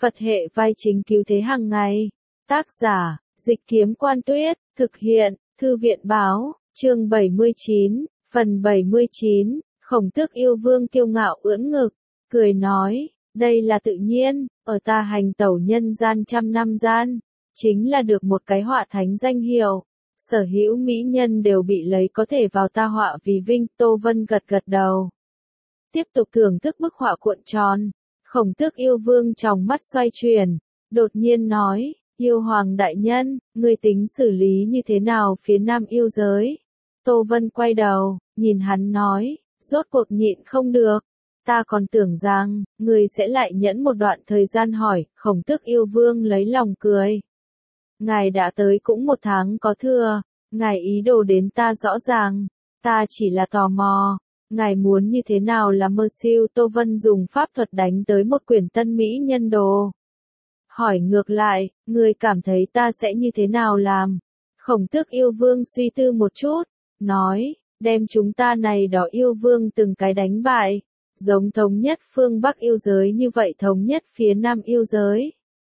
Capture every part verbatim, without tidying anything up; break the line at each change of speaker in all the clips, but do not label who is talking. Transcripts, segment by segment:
Phật hệ vai chính cứu thế hàng ngày. Tác giả, Dịch Kiếm Quan Tuyết, thực hiện, Thư viện Báo, chương bảy mươi chín, phần bảy mươi chín, Khổng Tước yêu vương kiêu ngạo ưỡn ngực, cười nói, đây là tự nhiên, ở ta hành tẩu nhân gian trăm năm gian, chính là được một cái họa thánh danh hiệu, sở hữu mỹ nhân đều bị lấy có thể vào ta họa vì vinh. Tô Vân gật gật đầu. Tiếp tục thưởng thức bức họa cuộn tròn, Khổng Tước yêu vương trong mắt xoay chuyển, đột nhiên nói, yêu hoàng đại nhân, ngươi tính xử lý như thế nào phía nam yêu giới? Tô Vân quay đầu, nhìn hắn nói, rốt cuộc nhịn không được. Ta còn tưởng rằng, ngươi sẽ lại nhẫn một đoạn thời gian hỏi. Khổng Tước yêu vương lấy lòng cười. Ngài đã tới cũng một tháng có thừa, ngài ý đồ đến ta rõ ràng, ta chỉ là tò mò, ngài muốn như thế nào là mơ siêu. Tô Vân dùng pháp thuật đánh tới một quyển tân mỹ nhân đồ. Hỏi ngược lại, ngươi cảm thấy ta sẽ như thế nào làm? Khổng Tước yêu vương suy tư một chút, nói, đem chúng ta này đó yêu vương từng cái đánh bại, giống thống nhất phương Bắc yêu giới như vậy thống nhất phía Nam yêu giới.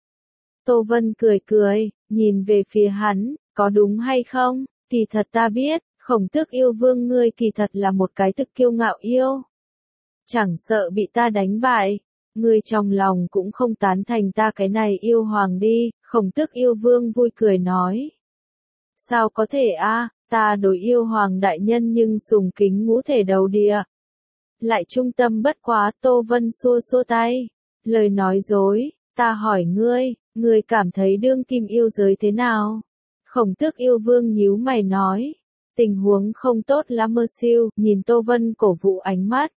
Tô Vân cười cười, nhìn về phía hắn, có đúng hay không? Kỳ thật ta biết, Khổng Tước yêu vương ngươi kỳ thật là một cái thực kiêu ngạo yêu. Chẳng sợ bị ta đánh bại, ngươi trong lòng cũng không tán thành ta cái này yêu hoàng đi. Khổng Tước yêu vương vui cười nói. Sao có thể a, ta đối yêu hoàng đại nhân nhưng sùng kính ngũ thể đầu địa. Lại trung tâm bất quá. Tô Vân xua xua tay, lời nói dối, ta hỏi ngươi, ngươi cảm thấy đương kim yêu giới thế nào? Khổng Tước yêu vương nhíu mày nói, tình huống không tốt lắm mơ siêu, nhìn Tô Vân cổ vũ ánh mắt.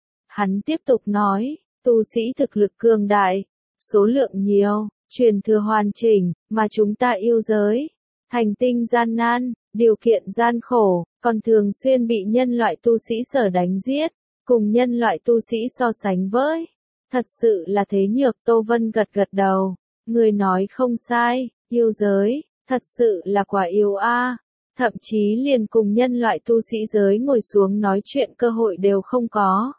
Hắn tiếp tục nói, tu sĩ thực lực cường đại, số lượng nhiều, truyền thừa hoàn chỉnh, mà chúng ta yêu giới, thành tinh gian nan, điều kiện gian khổ, còn thường xuyên bị nhân loại tu sĩ sở đánh giết, cùng nhân loại tu sĩ so sánh với. Thật sự là thế nhược. Tô Vân gật gật đầu, người nói không sai, yêu giới, thật sự là quả yêu a, thậm chí liền cùng nhân loại tu sĩ giới ngồi xuống nói chuyện cơ hội đều không có.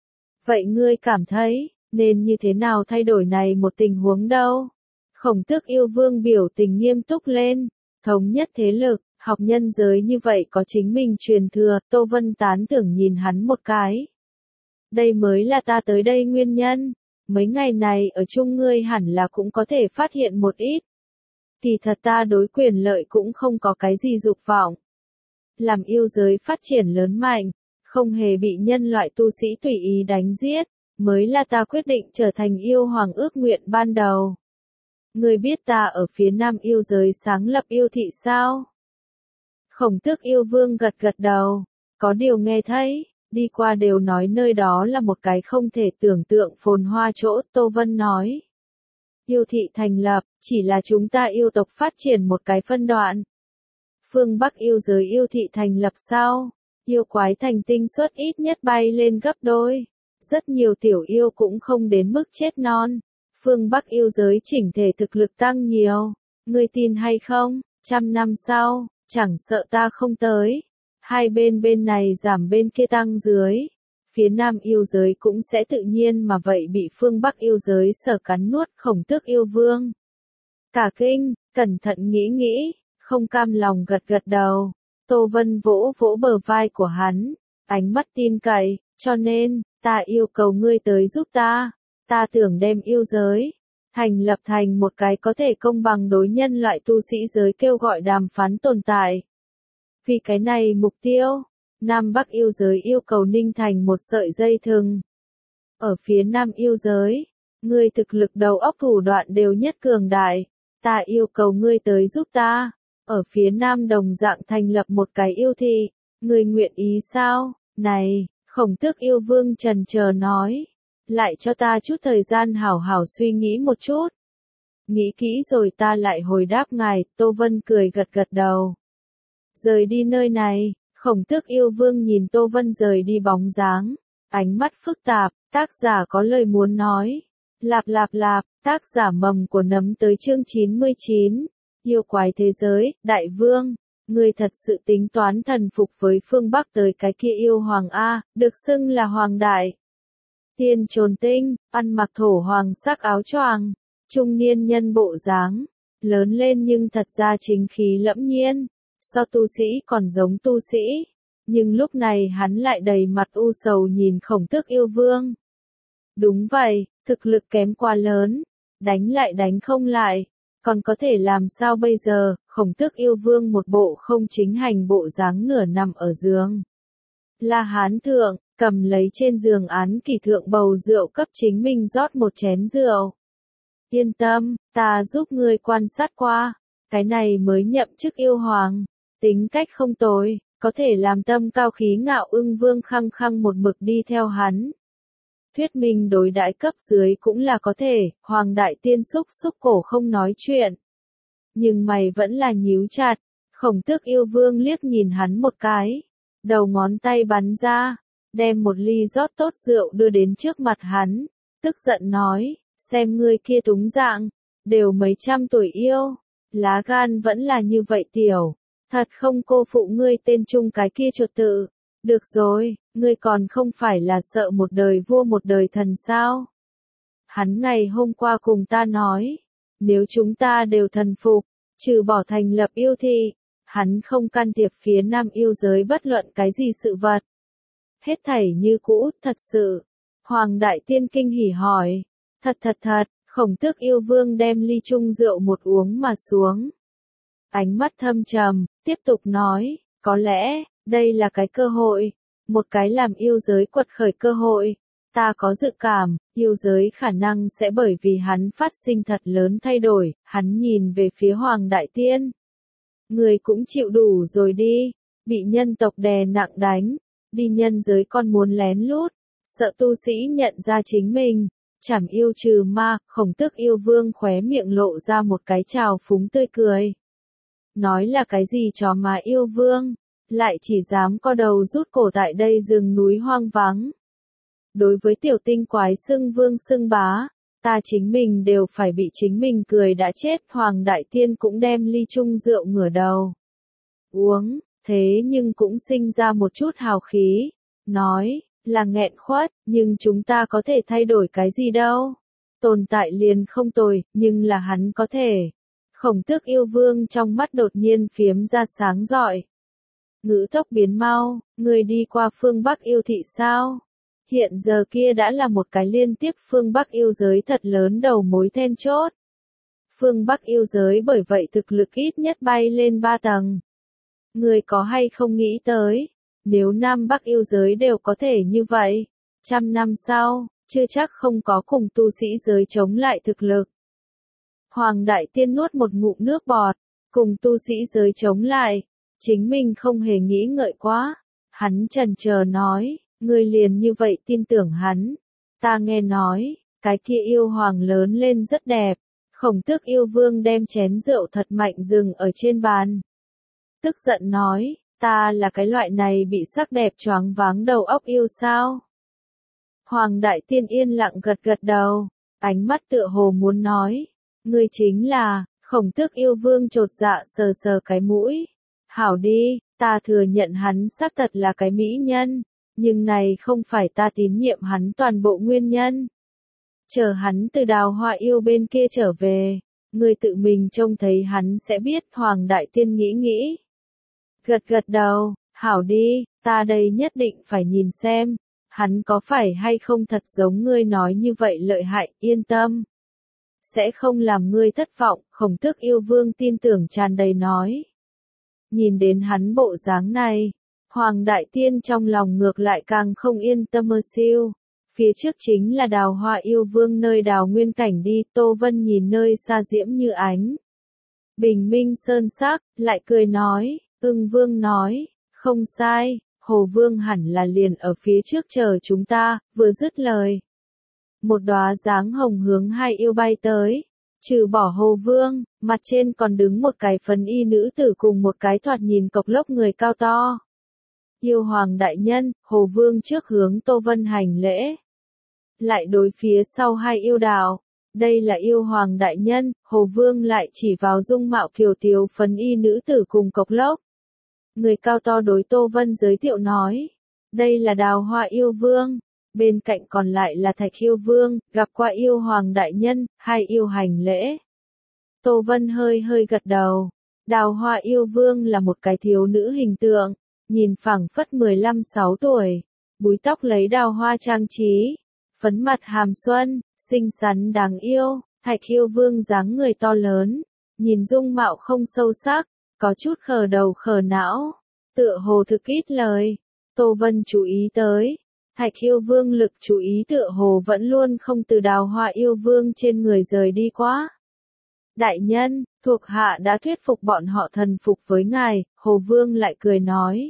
Vậy ngươi cảm thấy, nên như thế nào thay đổi này một tình huống đâu? Khổng Tước yêu vương biểu tình nghiêm túc lên, thống nhất thế lực, học nhân giới như vậy có chính mình truyền thừa. Tô Vân tán thưởng nhìn hắn một cái. Đây mới là ta tới đây nguyên nhân, mấy ngày này ở chung ngươi hẳn là cũng có thể phát hiện một ít. Kỳ thật ta đối quyền lợi cũng không có cái gì dục vọng. Làm yêu giới phát triển lớn mạnh, không hề bị nhân loại tu sĩ tùy ý đánh giết, mới là ta quyết định trở thành yêu hoàng ước nguyện ban đầu. Ngươi biết ta ở phía Nam yêu giới sáng lập yêu thị sao? Khổng Tước yêu vương gật gật đầu, có điều nghe thấy, đi qua đều nói nơi đó là một cái không thể tưởng tượng phồn hoa chỗ. Tô Vân nói, yêu thị thành lập, chỉ là chúng ta yêu tộc phát triển một cái phân đoạn. Phương Bắc yêu giới yêu thị thành lập sau, yêu quái thành tinh suất ít nhất bay lên gấp đôi, rất nhiều tiểu yêu cũng không đến mức chết non. Phương Bắc yêu giới chỉnh thể thực lực tăng nhiều, ngươi tin hay không, trăm năm sau, chẳng sợ ta không tới, hai bên bên này giảm bên kia tăng dưới, phía Nam yêu giới cũng sẽ tự nhiên mà vậy bị phương Bắc yêu giới sở cắn nuốt. Khổng Tước yêu vương cả kinh, cẩn thận nghĩ nghĩ, không cam lòng gật gật đầu. Tô Vân vỗ vỗ bờ vai của hắn, ánh mắt tin cậy, cho nên, ta yêu cầu ngươi tới giúp ta, ta tưởng đem yêu giới thành lập thành một cái có thể công bằng đối nhân loại tu sĩ giới kêu gọi đàm phán tồn tại. Vì cái này mục tiêu, Nam Bắc yêu giới yêu cầu ninh thành một sợi dây thừng. Ở phía Nam yêu giới, ngươi thực lực đầu óc thủ đoạn đều nhất cường đại, ta yêu cầu ngươi tới giúp ta, ở phía Nam đồng dạng thành lập một cái yêu thị, ngươi nguyện ý sao? Này, Khổng Tước yêu vương trần chờ nói, lại cho ta chút thời gian hảo hảo suy nghĩ một chút. Nghĩ kỹ rồi ta lại hồi đáp ngài. Tô Vân cười gật gật đầu. Rời đi nơi này, Khổng Tước yêu vương nhìn Tô Vân rời đi bóng dáng, ánh mắt phức tạp. Tác giả có lời muốn nói. Lạp lạp lạp, tác giả mầm của nấm tới chương chín mươi chín. Yêu quái thế giới, đại vương, ngươi thật sự tính toán thần phục với phương Bắc tới cái kia yêu hoàng A, được xưng là hoàng đại. Tiên Trồn Tinh, ăn mặc thổ hoàng sắc áo choàng, trung niên nhân bộ dáng, lớn lên nhưng thật ra chính khí lẫm nhiên, so tu sĩ còn giống tu sĩ, nhưng lúc này hắn lại đầy mặt u sầu nhìn Khổng Tước Yêu Vương. Đúng vậy, thực lực kém quá lớn, đánh lại đánh không lại, còn có thể làm sao bây giờ? Khổng Tước Yêu Vương một bộ không chính hành bộ dáng nửa nằm ở giường. La Hán thượng, cầm lấy trên giường án kỷ thượng bầu rượu cấp chính mình rót một chén rượu. Yên tâm, ta giúp ngươi quan sát qua, cái này mới nhậm chức yêu hoàng, tính cách không tồi, có thể làm tâm cao khí ngạo Ưng Vương khăng khăng một mực đi theo hắn. Thuyết minh đối đãi cấp dưới cũng là có thể, Hoàng Đại Tiên xúc xúc cổ không nói chuyện. Nhưng mày vẫn là nhíu chặt, Khổng Tước Yêu Vương liếc nhìn hắn một cái, đầu ngón tay bắn ra, đem một ly rót tốt rượu đưa đến trước mặt hắn, tức giận nói, xem ngươi kia túng dạng, đều mấy trăm tuổi yêu, lá gan vẫn là như vậy tiểu, thật không cô phụ ngươi tên trung cái kia chuột tự. Được rồi, ngươi còn không phải là sợ một đời vua một đời thần sao? Hắn ngày hôm qua cùng ta nói, nếu chúng ta đều thần phục, trừ bỏ thành lập yêu thị, hắn không can thiệp phía nam yêu giới bất luận cái gì sự vật. Hết thảy như cũ, thật sự. Hoàng Đại Tiên kinh hỉ hỏi, thật thật thật, Khổng Tước Yêu Vương đem ly chung rượu một uống mà xuống. Ánh mắt thâm trầm, tiếp tục nói, có lẽ, đây là cái cơ hội, một cái làm yêu giới quật khởi cơ hội. Ta có dự cảm, yêu giới khả năng sẽ bởi vì hắn phát sinh thật lớn thay đổi, hắn nhìn về phía Hoàng Đại Tiên. Người cũng chịu đủ rồi đi, bị nhân tộc đè nặng đánh, đi nhân giới con muốn lén lút, sợ tu sĩ nhận ra chính mình, chảm yêu trừ ma, Khổng Tước Yêu Vương khóe miệng lộ ra một cái trào phúng tươi cười. Nói là cái gì chó mà yêu vương, lại chỉ dám co đầu rút cổ tại đây rừng núi hoang vắng. Đối với tiểu tinh quái xưng vương xưng bá, ta chính mình đều phải bị chính mình cười đã chết. Hoàng Đại Tiên cũng đem ly chung rượu ngửa đầu uống, thế nhưng cũng sinh ra một chút hào khí, nói, là nghẹn khuất, nhưng chúng ta có thể thay đổi cái gì đâu. Tồn tại liền không tồi, nhưng là hắn có thể. Khổng Tước Yêu Vương trong mắt đột nhiên phiếm ra sáng rọi. Ngữ tốc biến mau, người đi qua phương Bắc yêu thị sao? Hiện giờ kia đã là một cái liên tiếp phương Bắc yêu giới thật lớn đầu mối then chốt. Phương Bắc yêu giới bởi vậy thực lực ít nhất bay lên ba tầng. Người có hay không nghĩ tới, nếu Nam Bắc yêu giới đều có thể như vậy, trăm năm sau, chưa chắc không có cùng tu sĩ giới chống lại thực lực. Hoàng Đại Tiên nuốt một ngụm nước bọt, cùng tu sĩ giới chống lại, chính mình không hề nghĩ ngợi quá. Hắn chần chờ nói, ngươi liền như vậy tin tưởng hắn. Ta nghe nói, cái kia yêu hoàng lớn lên rất đẹp. Khổng Tước Yêu Vương đem chén rượu thật mạnh dừng ở trên bàn. Tức giận nói, ta là cái loại này bị sắc đẹp choáng váng đầu óc yêu sao? Hoàng Đại Tiên yên lặng gật gật đầu, ánh mắt tựa hồ muốn nói, ngươi chính là. Khổng Tước Yêu Vương chột dạ sờ sờ cái mũi. Hảo đi, ta thừa nhận hắn xác thật là cái mỹ nhân, nhưng này không phải ta tín nhiệm hắn toàn bộ nguyên nhân. Chờ hắn từ Đào Hoa yêu bên kia trở về, người tự mình trông thấy hắn sẽ biết. Hoàng Đại Tiên nghĩ nghĩ. Gật gật đầu, hảo đi, ta đây nhất định phải nhìn xem, hắn có phải hay không thật giống ngươi nói như vậy lợi hại, yên tâm. Sẽ không làm ngươi thất vọng, Khổng Tước Yêu Vương tin tưởng tràn đầy nói. Nhìn đến hắn bộ dáng này, Hoàng Đại Tiên trong lòng ngược lại càng không yên tâm mơ siêu. Phía trước chính là Đào Hoa Yêu Vương nơi đào nguyên cảnh đi, Tô Vân nhìn nơi xa diễm như ánh. Bình minh sơn sắc, lại cười nói, Ưng Vương nói, không sai, Hồ Vương hẳn là liền ở phía trước chờ chúng ta. Vừa dứt lời, một đóa dáng hồng hướng hai yêu bay tới. Trừ bỏ Hồ Vương, mặt trên còn đứng một cái phấn y nữ tử cùng một cái thoạt nhìn cộc lốc người cao to. Yêu Hoàng Đại Nhân, Hồ Vương trước hướng Tô Vân hành lễ. Lại đối phía sau hai yêu đạo. Đây là Yêu Hoàng Đại Nhân, Hồ Vương lại chỉ vào dung mạo kiều tiếu phấn y nữ tử cùng cộc lốc. Người cao to đối Tô Vân giới thiệu nói. Đây là Đào Hoa Yêu Vương. bên cạnh còn lại là Thạch Yêu Vương, gặp qua yêu hoàng đại nhân, hai yêu hành lễ. Tô Vân hơi hơi gật đầu. Đào Hoa Yêu Vương là một cái thiếu nữ hình tượng, nhìn phảng phất mười lăm sáu tuổi, búi tóc lấy đào hoa trang trí, phấn mặt hàm xuân, xinh xắn đáng yêu. Thạch Yêu Vương dáng người to lớn, nhìn dung mạo không sâu sắc, có chút khờ đầu khờ não, tựa hồ thực ít lời. Tô Vân chú ý tới, Thạch Yêu Vương lực chú ý tựa hồ vẫn luôn không từ Đào Hoa Yêu Vương trên người rời đi quá. Đại nhân, thuộc hạ đã thuyết phục bọn họ thần phục với ngài, Hồ Vương lại cười nói.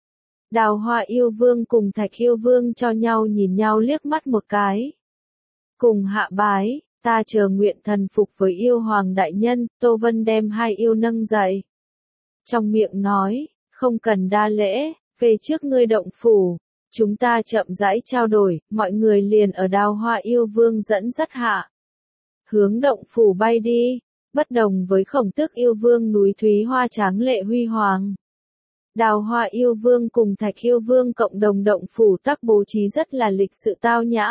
Đào Hoa Yêu Vương cùng Thạch Yêu Vương cho nhau nhìn nhau liếc mắt một cái. Cùng hạ bái, ta chờ nguyện thần phục với yêu hoàng đại nhân. Tô Vân đem hai yêu nâng dậy. Trong miệng nói, không cần đa lễ, về trước ngươi động phủ. Chúng ta chậm rãi trao đổi, mọi người liền ở Đào Hoa Yêu Vương dẫn dắt hạ. Hướng động phủ bay đi, bất đồng với Khổng Tước Yêu Vương núi Thúy Hoa tráng lệ huy hoàng. Đào Hoa Yêu Vương cùng Thạch Yêu Vương cộng đồng động phủ tắc bố trí rất là lịch sự tao nhã.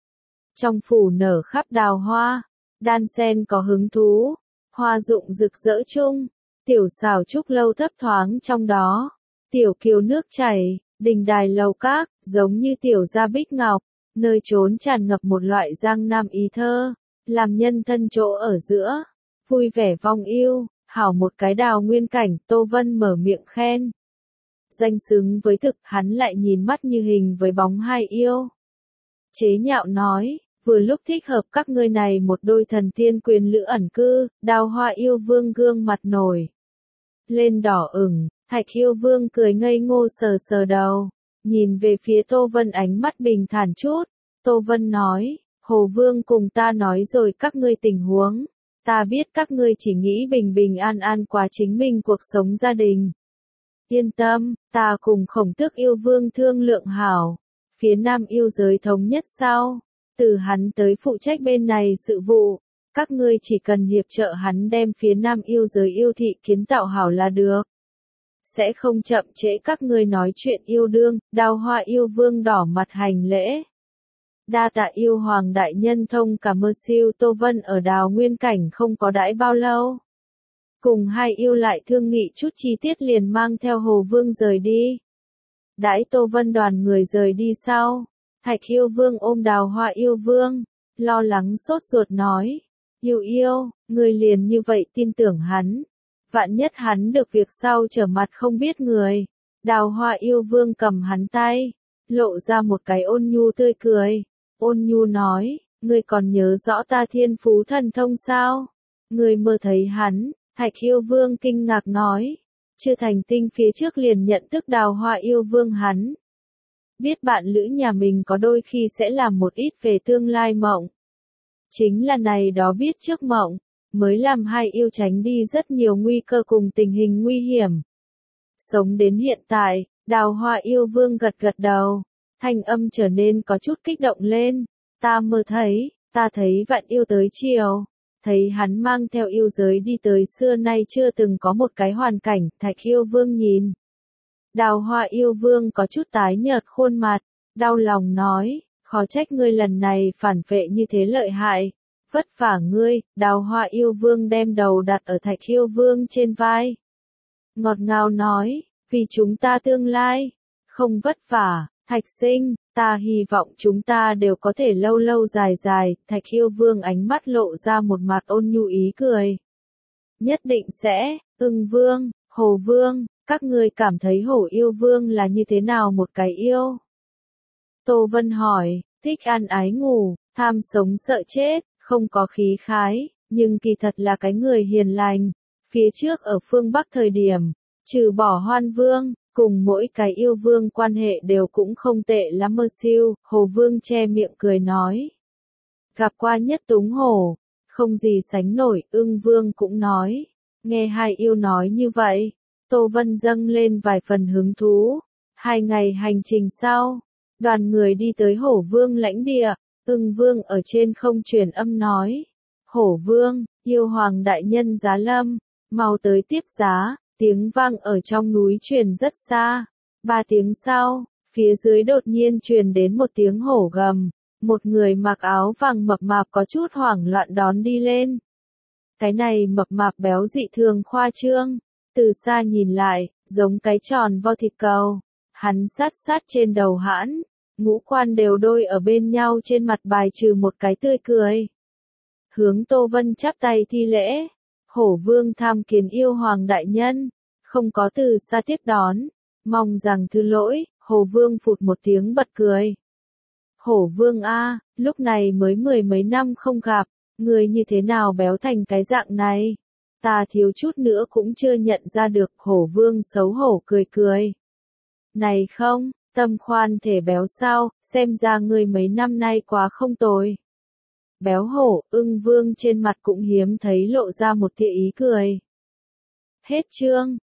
Trong phủ nở khắp đào hoa, đan sen có hứng thú, hoa dụng rực rỡ chung, tiểu xào trúc lâu thấp thoáng trong đó, tiểu kiều nước chảy, đình đài lầu các, giống như tiểu gia bích ngọc, nơi trốn tràn ngập một loại giang nam ý thơ, làm nhân thân chỗ ở giữa, vui vẻ vong yêu, hảo một cái đào nguyên cảnh. Tô Vân mở miệng khen. Danh xứng với thực, hắn lại nhìn mắt như hình với bóng hai yêu. Chế nhạo nói, vừa lúc thích hợp các ngươi này một đôi thần tiên quyền lữ ẩn cư. Đào Hoa Yêu Vương gương mặt nổi lên đỏ ửng, Thạch Yêu Vương cười ngây ngô sờ sờ đầu, nhìn về phía Tô Vân ánh mắt bình thản chút. Tô Vân nói, Hồ Vương cùng ta nói rồi các ngươi tình huống, ta biết các ngươi chỉ nghĩ bình bình an an qua chính mình cuộc sống gia đình. Yên tâm, ta cùng Khổng Tước Yêu Vương thương lượng hảo, phía Nam yêu giới thống nhất sau, từ hắn tới phụ trách bên này sự vụ, các ngươi chỉ cần hiệp trợ hắn đem phía Nam yêu giới yêu thị kiến tạo hảo là được. Sẽ không chậm trễ các ngươi nói chuyện yêu đương. Đào Hoa Yêu Vương đỏ mặt hành lễ. Đa tạ yêu hoàng đại nhân thông cảm ơn siêu. Tô Vân ở Đào Nguyên Cảnh không có đãi bao lâu. Cùng hai yêu lại thương nghị chút chi tiết liền mang theo Hồ Vương rời đi. Đãi Tô Vân đoàn người rời đi sau, Thạch Yêu Vương ôm Đào Hoa Yêu Vương, lo lắng sốt ruột nói, yêu yêu, người liền như vậy tin tưởng hắn, vạn nhất hắn được việc sau trở mặt không biết người. Đào Hoa Yêu Vương cầm hắn tay, lộ ra một cái ôn nhu tươi cười, ôn nhu nói, ngươi còn nhớ rõ ta thiên phú thần thông sao? Ngươi mơ thấy hắn. Thạch Yêu Vương kinh ngạc nói, chưa thành tinh phía trước liền nhận thức Đào Hoa Yêu Vương hắn. Biết bạn lữ nhà mình có đôi khi sẽ làm một ít về tương lai mộng. Chính là này đó biết trước mộng, mới làm hai yêu tránh đi rất nhiều nguy cơ cùng tình hình nguy hiểm. Sống đến hiện tại, Đào Hoa Yêu Vương gật gật đầu, thanh âm trở nên có chút kích động lên. Ta mơ thấy, ta thấy vạn yêu tới chiều. Thấy hắn mang theo yêu giới đi tới xưa nay chưa từng có một cái hoàn cảnh. Thạch Yêu Vương nhìn. Đào Hoa Yêu Vương có chút tái nhợt khuôn mặt, đau lòng nói, khó trách ngươi lần này phản vệ như thế lợi hại, vất vả ngươi. Đào Hoa Yêu Vương đem đầu đặt ở Thạch Yêu Vương trên vai. Ngọt ngào nói, vì chúng ta tương lai, không vất vả. Thạch sinh, ta hy vọng chúng ta đều có thể lâu lâu dài dài. Thạch Yêu Vương ánh mắt lộ ra một mặt ôn nhu ý cười. Nhất định sẽ. Ưng Vương, Hồ Vương, các ngươi cảm thấy Hổ Yêu Vương là như thế nào một cái yêu? Tô Vân hỏi, thích ăn ái ngủ, tham sống sợ chết, không có khí khái, nhưng kỳ thật là cái người hiền lành. Phía trước ở phương Bắc thời điểm, trừ bỏ Hoan Vương, cùng mỗi cái yêu vương quan hệ đều cũng không tệ lắm mơ siêu. Hồ Vương che miệng cười nói, gặp qua nhất túng hổ, không gì sánh nổi. Ưng Vương cũng nói, nghe hai yêu nói như vậy, Tô Vân dâng lên vài phần hứng thú. Hai ngày hành trình sau, đoàn người đi tới Hổ Vương lãnh địa. Ưng Vương ở trên không truyền âm nói, Hổ Vương, yêu hoàng đại nhân giá lâm, mau tới tiếp giá. Tiếng vang ở trong núi truyền rất xa. Ba tiếng sau, Phía dưới đột nhiên truyền đến một tiếng hổ gầm, một người mặc áo vàng mập mạp có chút hoảng loạn đón đi lên. Cái này mập mạp béo dị thường khoa trương, từ xa nhìn lại, giống cái tròn vo thịt cầu. Hắn sát sát trên đầu hãn, ngũ quan đều đôi ở bên nhau trên mặt bài trừ một cái tươi cười. Hướng Tô Vân chắp tay thi lễ, hổ vương tham kiến yêu hoàng đại nhân, không có từ xa tiếp đón, mong rằng thứ lỗi, hổ vương phụt một tiếng bật cười. Hổ vương a, lúc này mới mười mấy năm không gặp, người như thế nào béo thành cái dạng này? Ta thiếu chút nữa cũng chưa nhận ra được, hổ vương xấu hổ cười cười. Này không, tâm khoan thể béo sao, xem ra ngươi mấy năm nay quá không tồi. Béo hổ, ưng vương trên mặt cũng hiếm thấy lộ ra một tia ý cười. Hết chương.